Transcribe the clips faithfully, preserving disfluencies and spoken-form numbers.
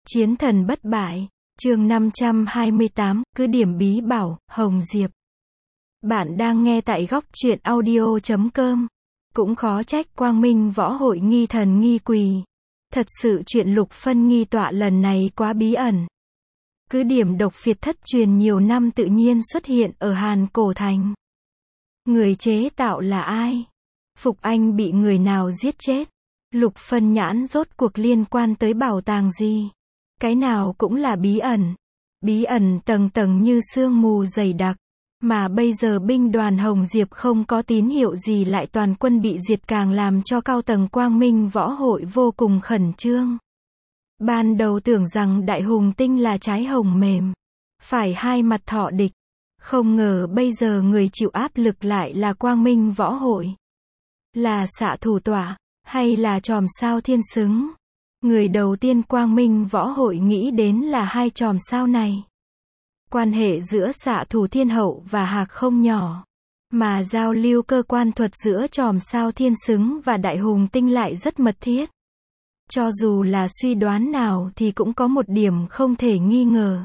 Chiến thần bất bại, chương năm trăm hai mươi tám, cứ điểm bí bảo, Hồng Diệp. Bạn đang nghe tại góc truyện audio chấm com. Cũng khó trách Quang Minh Võ Hội nghi thần nghi quỷ. Thật sự chuyện Lục Phân nghi tọa lần này quá bí ẩn. Cứ điểm độc phiệt thất truyền nhiều năm tự nhiên xuất hiện ở Hàn Cổ Thành. Người chế tạo là ai? Phục Anh bị người nào giết chết? Lục Phân nhãn rốt cuộc liên quan tới bảo tàng gì? Cái nào cũng là bí ẩn. Bí ẩn tầng tầng như sương mù dày đặc. Mà bây giờ binh đoàn Hồng Diệp không có tín hiệu gì lại toàn quân bị diệt càng làm cho cao tầng Quang Minh Võ Hội vô cùng khẩn trương. Ban đầu tưởng rằng Đại Hùng Tinh là trái hồng mềm. Phải hai mặt thọ địch. Không ngờ bây giờ người chịu áp lực lại là Quang Minh Võ Hội. Là xạ thủ tọa, hay là chòm sao thiên xứng? Người đầu tiên Quang Minh Võ Hội nghĩ đến là hai chòm sao này. Quan hệ giữa xạ thủ thiên hậu và Hạc không nhỏ. Mà giao lưu cơ quan thuật giữa chòm sao thiên xứng và Đại Hùng Tinh lại rất mật thiết. Cho dù là suy đoán nào thì cũng có một điểm không thể nghi ngờ.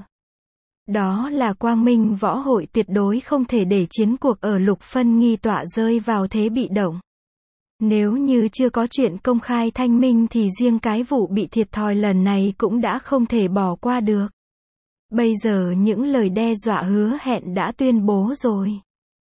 Đó là Quang Minh Võ Hội tuyệt đối không thể để chiến cuộc ở Lục Phân nghi tọa rơi vào thế bị động. Nếu như chưa có chuyện công khai thanh minh thì riêng cái vụ bị thiệt thòi lần này cũng đã không thể bỏ qua được. Bây giờ những lời đe dọa hứa hẹn đã tuyên bố rồi.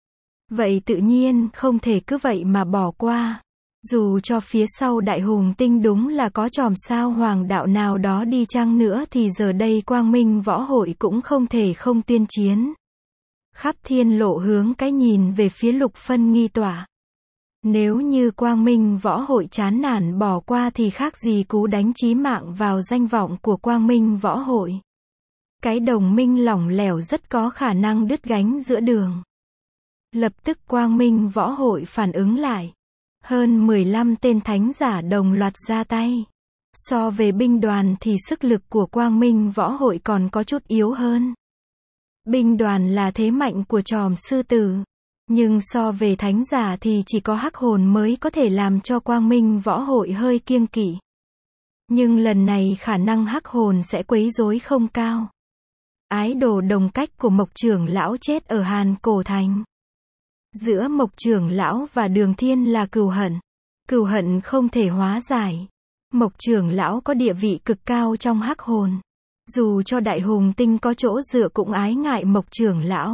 Vậy tự nhiên không thể cứ vậy mà bỏ qua. Dù cho phía sau Đại Hùng Tinh đúng là có chòm sao hoàng đạo nào đó đi chăng nữa thì giờ đây Quang Minh Võ Hội cũng không thể không tuyên chiến. Khắp thiên lộ hướng cái nhìn về phía Lục Phân nghi tọa. Nếu như Quang Minh Võ Hội chán nản bỏ qua thì khác gì cú đánh chí mạng vào danh vọng của Quang Minh Võ Hội. Cái đồng minh lỏng lẻo rất có khả năng đứt gánh giữa đường. Lập tức Quang Minh Võ Hội phản ứng lại. Hơn mười lăm tên thánh giả đồng loạt ra tay. So về binh đoàn thì sức lực của Quang Minh Võ Hội còn có chút yếu hơn. Binh đoàn là thế mạnh của chòm sư tử. Nhưng so về thánh giả thì chỉ có Hắc Hồn mới có thể làm cho Quang Minh Võ Hội hơi kiêng kỵ. Nhưng lần này khả năng Hắc Hồn sẽ quấy rối không cao. Ái đồ đồng cách của Mộc Trưởng Lão chết ở Hàn Cổ Thành. Giữa Mộc Trưởng Lão và Đường Thiên là cừu hận. Cừu hận không thể hóa giải. Mộc Trưởng Lão có địa vị cực cao trong Hắc Hồn. Dù cho Đại Hùng Tinh có chỗ dựa cũng ái ngại Mộc Trưởng Lão.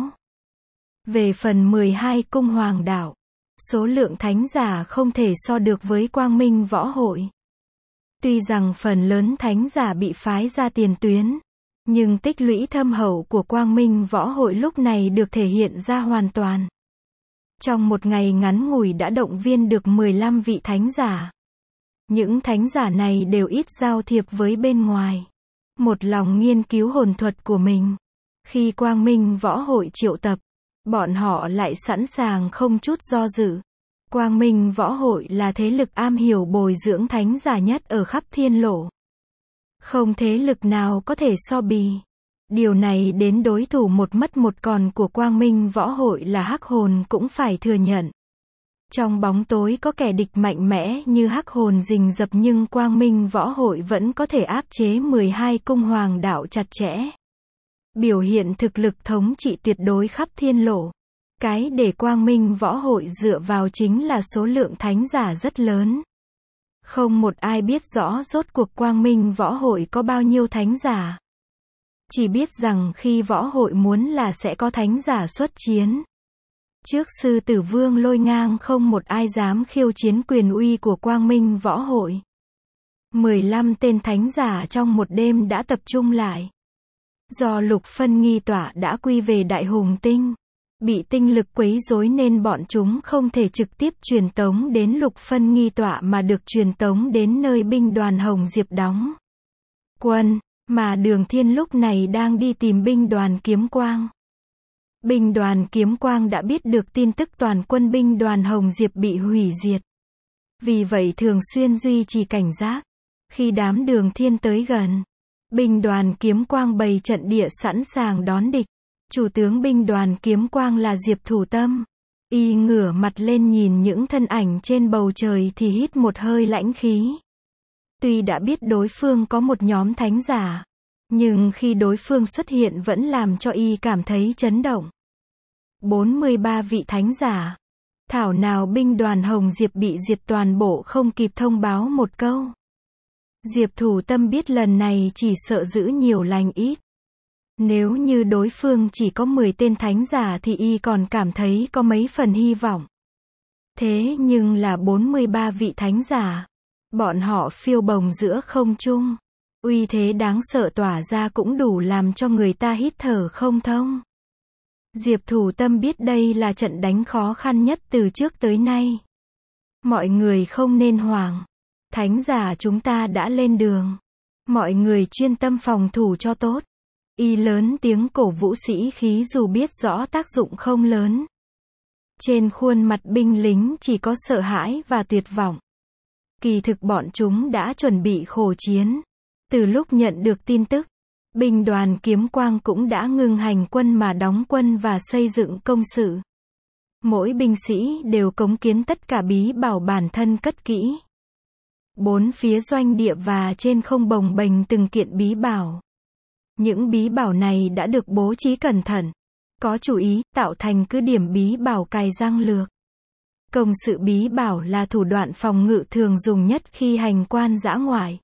Về phần mười hai cung hoàng đạo, số lượng thánh giả không thể so được với Quang Minh Võ Hội. Tuy rằng phần lớn thánh giả bị phái ra tiền tuyến, nhưng tích lũy thâm hậu của Quang Minh Võ Hội lúc này được thể hiện ra hoàn toàn. Trong một ngày ngắn ngủi đã động viên được mười lăm vị thánh giả. Những thánh giả này đều ít giao thiệp với bên ngoài. Một lòng nghiên cứu hồn thuật của mình. Khi Quang Minh Võ Hội triệu tập, bọn họ lại sẵn sàng không chút do dự. Quang Minh Võ Hội là thế lực am hiểu bồi dưỡng thánh giả nhất ở khắp thiên lộ. Không thế lực nào có thể so bì. Điều này đến đối thủ một mất một còn của Quang Minh Võ Hội là Hắc Hồn cũng phải thừa nhận. Trong bóng tối có kẻ địch mạnh mẽ như Hắc Hồn rình rập nhưng Quang Minh Võ Hội vẫn có thể áp chế mười hai cung hoàng đạo chặt chẽ. Biểu hiện thực lực thống trị tuyệt đối khắp thiên lộ. Cái để Quang Minh Võ Hội dựa vào chính là số lượng thánh giả rất lớn. Không một ai biết rõ rốt cuộc Quang Minh Võ Hội có bao nhiêu thánh giả. Chỉ biết rằng khi Võ Hội muốn là sẽ có thánh giả xuất chiến. Trước Sư Tử Vương Lôi Ngang không một ai dám khiêu chiến quyền uy của Quang Minh Võ Hội. mười lăm tên thánh giả trong một đêm đã tập trung lại. Do Lục Phân nghi tọa đã quy về Đại Hùng Tinh. Bị tinh lực quấy rối nên bọn chúng không thể trực tiếp truyền tống đến Lục Phân nghi tọa mà được truyền tống đến nơi binh đoàn Hồng Diệp đóng quân, mà Đường Thiên lúc này đang đi tìm binh đoàn Kiếm Quang. Binh đoàn Kiếm Quang đã biết được tin tức toàn quân binh đoàn Hồng Diệp bị hủy diệt. Vì vậy thường xuyên duy trì cảnh giác. Khi đám Đường Thiên tới gần, binh đoàn Kiếm Quang bày trận địa sẵn sàng đón địch. Chủ tướng binh đoàn Kiếm Quang là Diệp Thủ Tâm. Y ngửa mặt lên nhìn những thân ảnh trên bầu trời thì hít một hơi lãnh khí. Tuy đã biết đối phương có một nhóm thánh giả, Nhưng khi đối phương xuất hiện vẫn làm cho y cảm thấy chấn động. bốn mươi ba vị thánh giả. Thảo nào binh đoàn Hồng Diệp bị diệt toàn bộ không kịp thông báo một câu. Diệp Thủ Tâm biết lần này chỉ sợ giữ nhiều lành ít. Nếu như đối phương chỉ có mười tên thánh giả thì y còn cảm thấy có mấy phần hy vọng. Thế nhưng là bốn mươi ba vị thánh giả. Bọn họ phiêu bồng giữa không trung. Uy thế đáng sợ tỏa ra cũng đủ làm cho người ta hít thở không thông. Diệp Thủ Tâm biết đây là trận đánh khó khăn nhất từ trước tới nay. Mọi người không nên hoảng. Thánh giả chúng ta đã lên đường. Mọi người chuyên tâm phòng thủ cho tốt. Y lớn tiếng cổ vũ sĩ khí dù biết rõ tác dụng không lớn. Trên khuôn mặt binh lính chỉ có sợ hãi và tuyệt vọng. Kỳ thực bọn chúng đã chuẩn bị khổ chiến. Từ lúc nhận được tin tức, binh đoàn Kiếm Quang cũng đã ngừng hành quân mà đóng quân và xây dựng công sự. Mỗi binh sĩ đều cống kiến tất cả bí bảo bản thân cất kỹ. Bốn phía doanh địa và trên không bồng bềnh từng kiện bí bảo. Những bí bảo này đã được bố trí cẩn thận, có chủ ý, tạo thành cứ điểm bí bảo cài răng lược. Công sự bí bảo là thủ đoạn phòng ngự thường dùng nhất khi hành quan dã ngoại.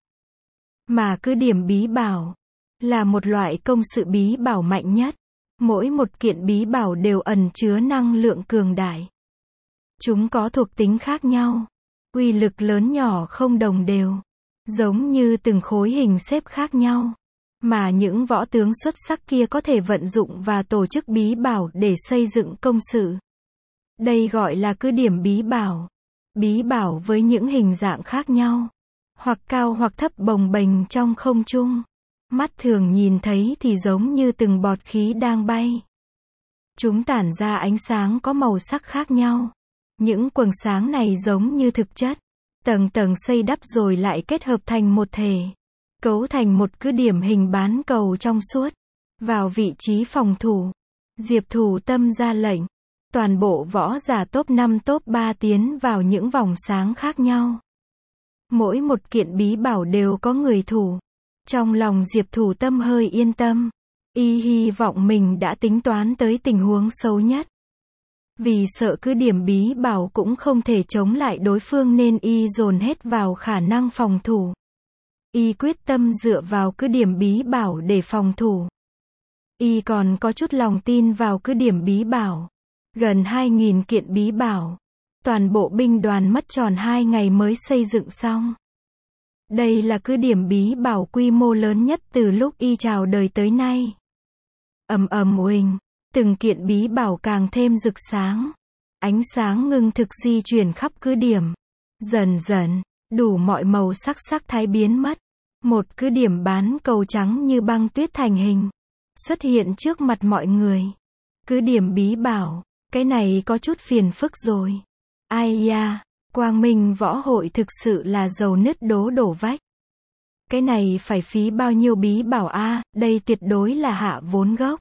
Mà cứ điểm bí bảo là một loại công sự bí bảo mạnh nhất. Mỗi một kiện bí bảo đều ẩn chứa năng lượng cường đại. Chúng có thuộc tính khác nhau, uy lực lớn nhỏ không đồng đều, giống như từng khối hình xếp khác nhau. Mà những võ tướng xuất sắc kia có thể vận dụng và tổ chức bí bảo để xây dựng công sự. Đây gọi là cứ điểm bí bảo. Bí bảo với những hình dạng khác nhau, hoặc cao hoặc thấp bồng bềnh trong không trung. Mắt thường nhìn thấy thì giống như từng bọt khí đang bay. Chúng tản ra ánh sáng có màu sắc khác nhau. Những quầng sáng này giống như thực chất, tầng tầng xây đắp rồi lại kết hợp thành một thể, cấu thành một cứ điểm hình bán cầu trong suốt. Vào vị trí phòng thủ, Diệp Thủ Tâm ra lệnh. Toàn bộ võ giả top năm top ba tiến vào những vòng sáng khác nhau. Mỗi một kiện bí bảo đều có người thủ. Trong lòng Diệp Thủ Tâm hơi yên tâm. Y hy vọng mình đã tính toán tới tình huống xấu nhất. Vì sợ cứ điểm bí bảo cũng không thể chống lại đối phương nên y dồn hết vào khả năng phòng thủ. Y quyết tâm dựa vào cứ điểm bí bảo để phòng thủ. Y còn có chút lòng tin vào cứ điểm bí bảo. Gần hai nghìn kiện bí bảo. Toàn bộ binh đoàn mất tròn hai ngày mới xây dựng xong. Đây là cứ điểm bí bảo quy mô lớn nhất từ lúc y chào đời tới nay. Ầm ầm uỳnh, từng kiện bí bảo càng thêm rực sáng. Ánh sáng ngưng thực di chuyển khắp cứ điểm. Dần dần, đủ mọi màu sắc sắc thái biến mất. Một cứ điểm bán cầu trắng như băng tuyết thành hình, xuất hiện trước mặt mọi người. Cứ điểm bí bảo, cái này có chút phiền phức rồi. Ai da, Quang Minh Võ Hội thực sự là dầu nứt đố đổ vách. Cái này phải phí bao nhiêu bí bảo a, đây tuyệt đối là hạ vốn gốc.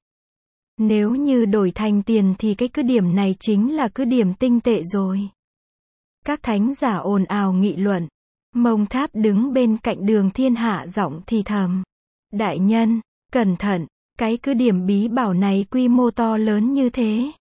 Nếu như đổi thành tiền thì cái cứ điểm này chính là cứ điểm tinh tệ rồi. Các thánh giả ồn ào nghị luận. Mông Tháp đứng bên cạnh Đường Thiên hạ giọng thì thầm. Đại nhân, cẩn thận, cái cứ điểm bí bảo này quy mô to lớn như thế.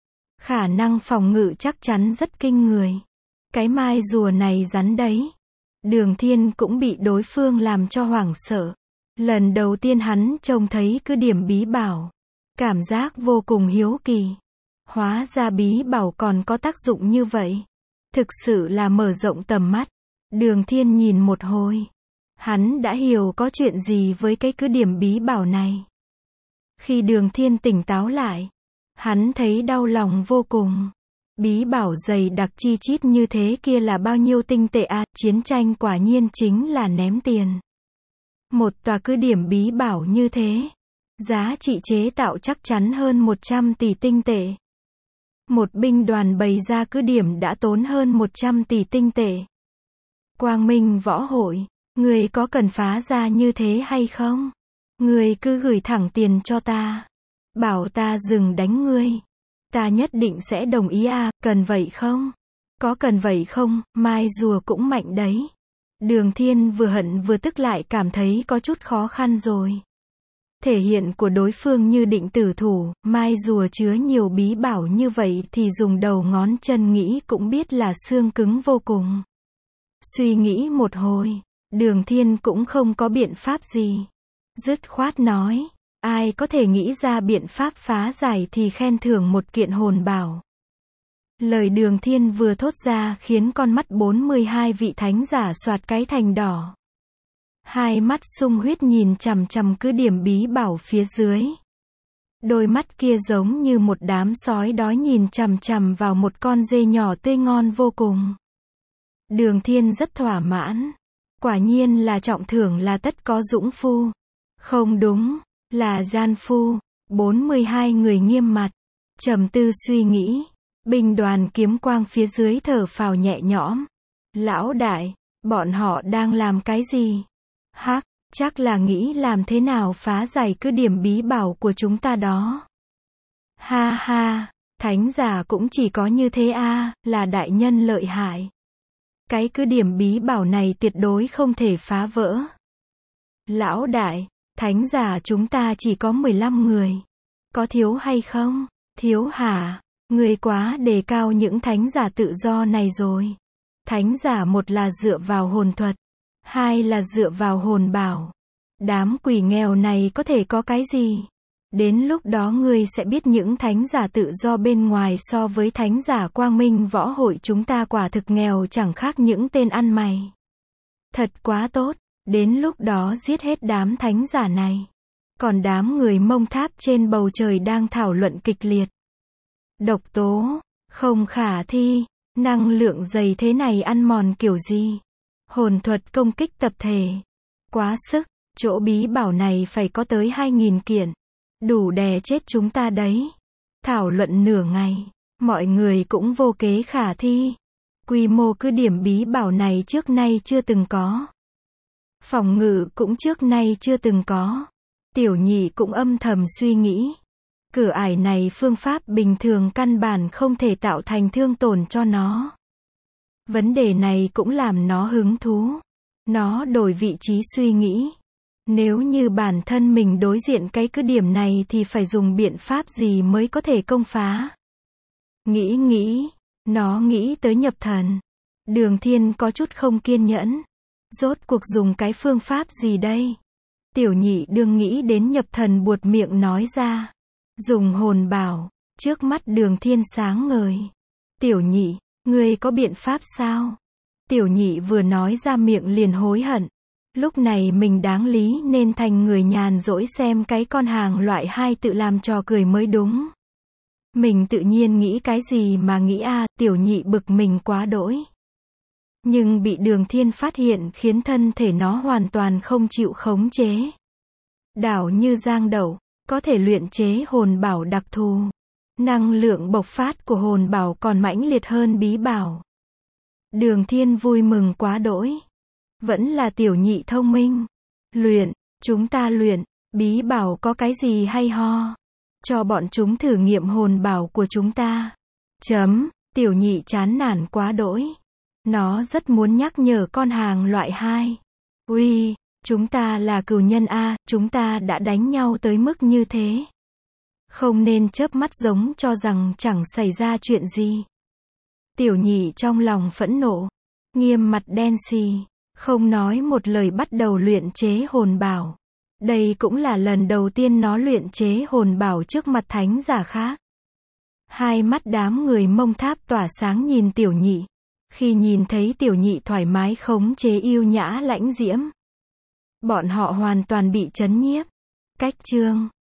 Khả năng phòng ngự chắc chắn rất kinh người. Cái mai rùa này rắn đấy. Đường Thiên cũng bị đối phương làm cho hoảng sợ. Lần đầu tiên hắn trông thấy cứ điểm bí bảo. Cảm giác vô cùng hiếu kỳ. Hóa ra bí bảo còn có tác dụng như vậy. Thực sự là mở rộng tầm mắt. Đường Thiên nhìn một hồi. Hắn đã hiểu có chuyện gì với cái cứ điểm bí bảo này. Khi Đường Thiên tỉnh táo lại, hắn thấy đau lòng vô cùng. Bí bảo dày đặc chi chít như thế kia là bao nhiêu tinh tệ à, chiến tranh quả nhiên chính là ném tiền. Một tòa cứ điểm bí bảo như thế, giá trị chế tạo chắc chắn hơn một trăm tỷ tinh tệ. Một binh đoàn bày ra cứ điểm đã tốn hơn một trăm tỷ tinh tệ. Quang Minh Võ Hội, người có cần phá ra như thế hay không? Người cứ gửi thẳng tiền cho ta. Bảo ta dừng đánh ngươi. Ta nhất định sẽ đồng ý à, cần vậy không? Có cần vậy không, mai rùa cũng mạnh đấy. Đường Thiên vừa hận vừa tức lại cảm thấy có chút khó khăn rồi. Thể hiện của đối phương như định tử thủ, mai rùa chứa nhiều bí bảo như vậy thì dùng đầu ngón chân nghĩ cũng biết là xương cứng vô cùng. Suy nghĩ một hồi, Đường Thiên cũng không có biện pháp gì. Dứt khoát nói, ai có thể nghĩ ra biện pháp phá giải thì khen thưởng một kiện hồn bảo. Lời Đường Thiên vừa thốt ra khiến con mắt bốn mươi hai vị thánh giả xoạt cái thành đỏ. Hai mắt sung huyết nhìn chằm chằm cứ điểm bí bảo phía dưới. Đôi mắt kia giống như một đám sói đói nhìn chằm chằm vào một con dê nhỏ tươi ngon vô cùng. Đường Thiên rất thỏa mãn. Quả nhiên là trọng thưởng là tất có dũng phu. Không đúng, là gian phu. bốn mươi hai người nghiêm mặt, trầm tư suy nghĩ. Binh đoàn kiếm quang phía dưới thở phào nhẹ nhõm. Lão đại, bọn họ đang làm cái gì? Hắc, chắc là nghĩ làm thế nào phá giải cứ điểm bí bảo của chúng ta đó. Ha ha, thánh giả cũng chỉ có như thế a, là đại nhân lợi hại. Cái cứ điểm bí bảo này tuyệt đối không thể phá vỡ. Lão đại, thánh giả chúng ta chỉ có mười lăm người. Có thiếu hay không? Thiếu hả? Người quá đề cao những thánh giả tự do này rồi. Thánh giả một là dựa vào hồn thuật, hai là dựa vào hồn bảo. Đám quỷ nghèo này có thể có cái gì? Đến lúc đó ngươi sẽ biết những thánh giả tự do bên ngoài so với thánh giả quang minh võ hội chúng ta quả thực nghèo chẳng khác những tên ăn mày. Thật quá tốt, đến lúc đó giết hết đám thánh giả này. Còn đám người Mông Tháp trên bầu trời đang thảo luận kịch liệt. Độc tố, không khả thi, năng lượng dày thế này ăn mòn kiểu gì? Hồn thuật công kích tập thể. Quá sức, chỗ bí bảo này phải có tới hai nghìn kiện. Đủ đè chết chúng ta đấy. Thảo luận nửa ngày, mọi người cũng vô kế khả thi. Quy mô cứ điểm bí bảo này trước nay chưa từng có. Phòng ngự cũng trước nay chưa từng có. Tiểu Nhị cũng âm thầm suy nghĩ. Cửa ải này phương pháp bình thường căn bản không thể tạo thành thương tổn cho nó. Vấn đề này cũng làm nó hứng thú. Nó đổi vị trí suy nghĩ. Nếu như bản thân mình đối diện cái cứ điểm này thì phải dùng biện pháp gì mới có thể công phá. Nghĩ nghĩ, nó nghĩ tới nhập thần. Đường Thiên có chút không kiên nhẫn. Rốt cuộc dùng cái phương pháp gì đây? Tiểu Nhị đương nghĩ đến nhập thần buột miệng nói ra. Dùng hồn bảo. Trước mắt Đường Thiên sáng ngời. Tiểu Nhị, ngươi có biện pháp sao? Tiểu Nhị vừa nói ra miệng liền hối hận. Lúc này mình đáng lý nên thành người nhàn rỗi xem cái con hàng loại hai tự làm trò cười mới đúng. Mình tự nhiên nghĩ cái gì mà nghĩ a, à, Tiểu Nhị bực mình quá đỗi. Nhưng bị Đường Thiên phát hiện khiến thân thể nó hoàn toàn không chịu khống chế. Đảo như giang đậu, có thể luyện chế hồn bảo đặc thù. Năng lượng bộc phát của hồn bảo còn mãnh liệt hơn bí bảo. Đường Thiên vui mừng quá đỗi. Vẫn là Tiểu Nhị thông minh. Luyện, chúng ta luyện, bí bảo có cái gì hay ho? Cho bọn chúng thử nghiệm hồn bảo của chúng ta. Chấm, Tiểu Nhị chán nản quá đỗi. Nó rất muốn nhắc nhở con hàng loại hai. Uy, chúng ta là cừu nhân a, chúng ta đã đánh nhau tới mức như thế. Không nên chớp mắt giống cho rằng chẳng xảy ra chuyện gì. Tiểu Nhị trong lòng phẫn nộ, nghiêm mặt đen xì, không nói một lời bắt đầu luyện chế hồn bảo. Đây cũng là lần đầu tiên nó luyện chế hồn bảo trước mặt thánh giả khác. Hai mắt đám người Mông Tháp tỏa sáng nhìn Tiểu Nhị. Khi nhìn thấy Tiểu Nhị thoải mái khống chế yêu nhã lãnh diễm, bọn họ hoàn toàn bị chấn nhiếp. Cách chương